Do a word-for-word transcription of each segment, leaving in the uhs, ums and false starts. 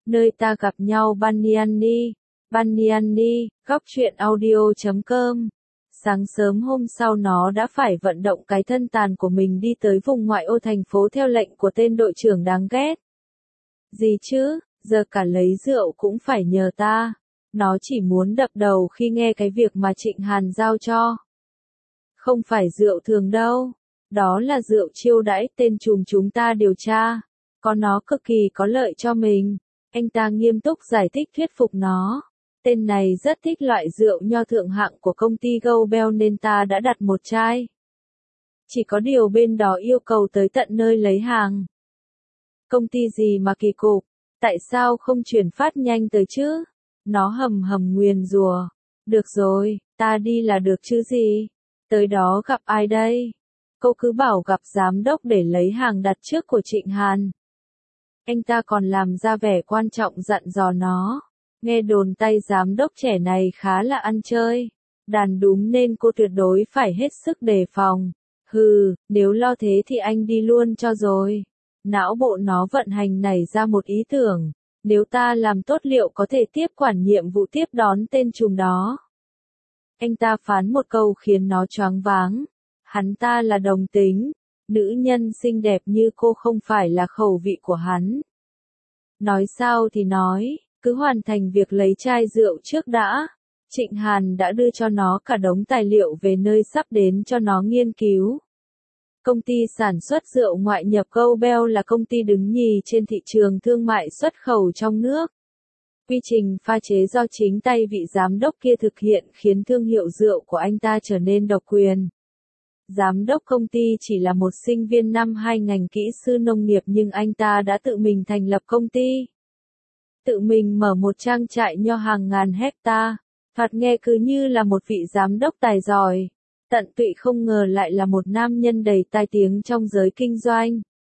nơi ta gặp nhau Banyanni, Banyanni, góc truyện audio chấm com. Sáng sớm hôm sau nó đã phải vận động cái thân tàn của mình đi tới vùng ngoại ô thành phố theo lệnh của tên đội trưởng đáng ghét. Gì chứ, giờ cả lấy rượu cũng phải nhờ ta. Nó chỉ muốn đập đầu khi nghe cái việc mà Trịnh Hàn giao cho. Không phải rượu thường đâu. Đó là rượu chiêu đãi tên trùm chúng ta điều tra. Có nó cực kỳ có lợi cho mình. Anh ta nghiêm túc giải thích thuyết phục nó. Tên này rất thích loại rượu nho thượng hạng của công ty Gobel nên ta đã đặt một chai. Chỉ có điều bên đó yêu cầu tới tận nơi lấy hàng. Công ty gì mà kỳ cục, tại sao không chuyển phát nhanh tới chứ? Nó hầm hầm nguyền rủa. Được rồi, ta đi là được chứ gì? Tới đó gặp ai đây? Cô cứ bảo gặp giám đốc để lấy hàng đặt trước của Trịnh Hàn. Anh ta còn làm ra vẻ quan trọng dặn dò nó. Nghe đồn tay giám đốc trẻ này khá là ăn chơi. Đàn đúng nên cô tuyệt đối phải hết sức đề phòng. Hừ, nếu lo thế thì anh đi luôn cho rồi. Não bộ nó vận hành nảy ra một ý tưởng. Nếu ta làm tốt liệu có thể tiếp quản nhiệm vụ tiếp đón tên trùm đó. Anh ta phán một câu khiến nó choáng váng. Hắn ta là đồng tính. Nữ nhân xinh đẹp như cô không phải là khẩu vị của hắn. Nói sao thì nói, cứ hoàn thành việc lấy chai rượu trước đã. Trịnh Hàn đã đưa cho nó cả đống tài liệu về nơi sắp đến cho nó nghiên cứu. Công ty sản xuất rượu ngoại nhập Gobel là công ty đứng nhì trên thị trường thương mại xuất khẩu trong nước. Quy trình pha chế do chính tay vị giám đốc kia thực hiện khiến thương hiệu rượu của anh ta trở nên độc quyền. Giám đốc công ty chỉ là một sinh viên năm hai ngành kỹ sư nông nghiệp nhưng anh ta đã tự mình thành lập công ty. Tự mình mở một trang trại nho hàng ngàn hecta. Thoạt nghe cứ như là một vị giám đốc tài giỏi. Tận tụy không ngờ lại là một nam nhân đầy tai tiếng trong giới kinh doanh.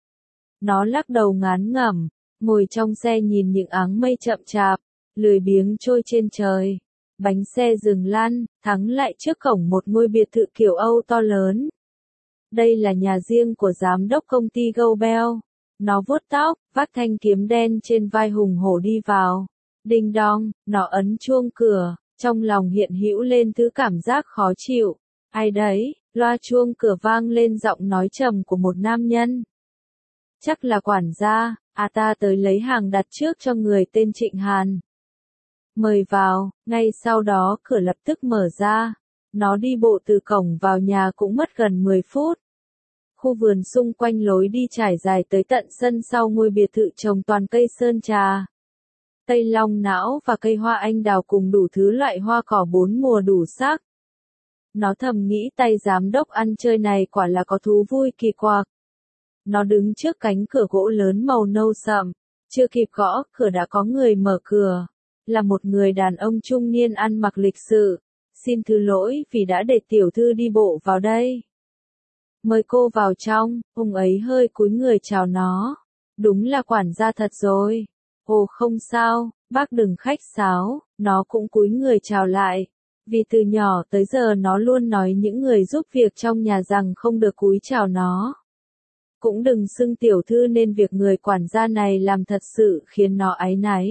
Nó lắc đầu ngán ngẩm, ngồi trong xe nhìn những áng mây chậm chạp, lười biếng trôi trên trời. Bánh xe dừng lăn, thắng lại trước cổng một ngôi biệt thự kiểu Âu to lớn. Đây là nhà riêng của giám đốc công ty Gobel. Nó vuốt tóc, vác thanh kiếm đen trên vai hùng hổ đi vào. Đinh đong, nó ấn chuông cửa, trong lòng hiện hữu lên thứ cảm giác khó chịu. Ai đấy? Loa chuông cửa vang lên giọng nói trầm của một nam nhân. Chắc là quản gia, à ta tới lấy hàng đặt trước cho người tên Trịnh Hàn. Mời vào, ngay sau đó cửa lập tức mở ra. Nó đi bộ từ cổng vào nhà cũng mất gần mười phút. Khu vườn xung quanh lối đi trải dài tới tận sân sau ngôi biệt thự trồng toàn cây sơn trà. Cây long não và cây hoa anh đào cùng đủ thứ loại hoa cỏ bốn mùa đủ sắc. Nó thầm nghĩ tay giám đốc ăn chơi này quả là có thú vui kỳ quặc. Nó đứng trước cánh cửa gỗ lớn màu nâu sậm. Chưa kịp gõ, cửa đã có người mở cửa. Là một người đàn ông trung niên ăn mặc lịch sự. Xin thứ lỗi vì đã để tiểu thư đi bộ vào đây. Mời cô vào trong, ông ấy hơi cúi người chào nó. Đúng là quản gia thật rồi. Ồ không sao, bác đừng khách sáo, nó cũng cúi người chào lại. Vì từ nhỏ tới giờ nó luôn nói những người giúp việc trong nhà rằng không được cúi chào nó. Cũng đừng xưng tiểu thư nên việc người quản gia này làm thật sự khiến nó áy náy.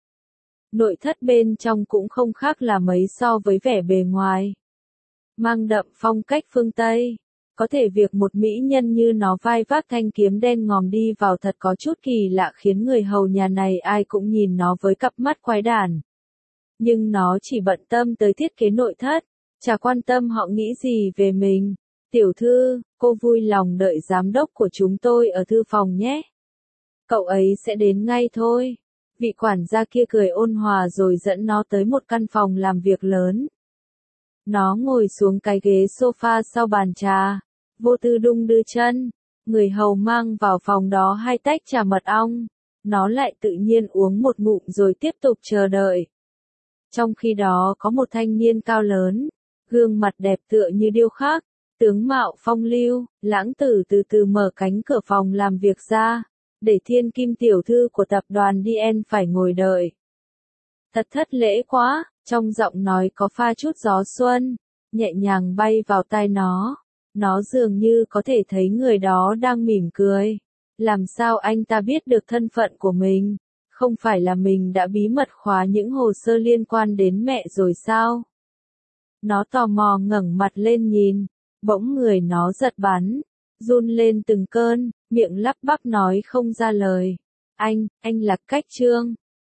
Nội thất bên trong cũng không khác là mấy so với vẻ bề ngoài. Mang đậm phong cách phương Tây. Có thể việc một mỹ nhân như nó vai vác thanh kiếm đen ngòm đi vào thật có chút kỳ lạ khiến người hầu nhà này ai cũng nhìn nó với cặp mắt quái đản. Nhưng nó chỉ bận tâm tới thiết kế nội thất, chả quan tâm họ nghĩ gì về mình. Tiểu thư, cô vui lòng đợi giám đốc của chúng tôi ở thư phòng nhé. Cậu ấy sẽ đến ngay thôi. Vị quản gia kia cười ôn hòa rồi dẫn nó tới một căn phòng làm việc lớn. Nó ngồi xuống cái ghế sofa sau bàn trà. Vô tư đung đưa chân. Người hầu mang vào phòng đó hai tách trà mật ong. Nó lại tự nhiên uống một ngụm rồi tiếp tục chờ đợi. Trong khi đó có một thanh niên cao lớn, gương mặt đẹp tựa như điêu khắc, tướng mạo phong lưu, lãng tử từ từ mở cánh cửa phòng làm việc ra, để thiên kim tiểu thư của tập đoàn đê en phải ngồi đợi. Thật thất lễ quá, trong giọng nói có pha chút gió xuân, nhẹ nhàng bay vào tai nó. Nó dường như có thể thấy người đó đang mỉm cười. Làm sao anh ta biết được thân phận của mình? Không phải là mình đã bí mật khóa những hồ sơ liên quan đến mẹ rồi sao? Nó tò mò ngẩng mặt lên nhìn, bỗng người nó giật bắn, run lên từng cơn, miệng lắp bắp nói không ra lời. Anh, anh là Cách Trương.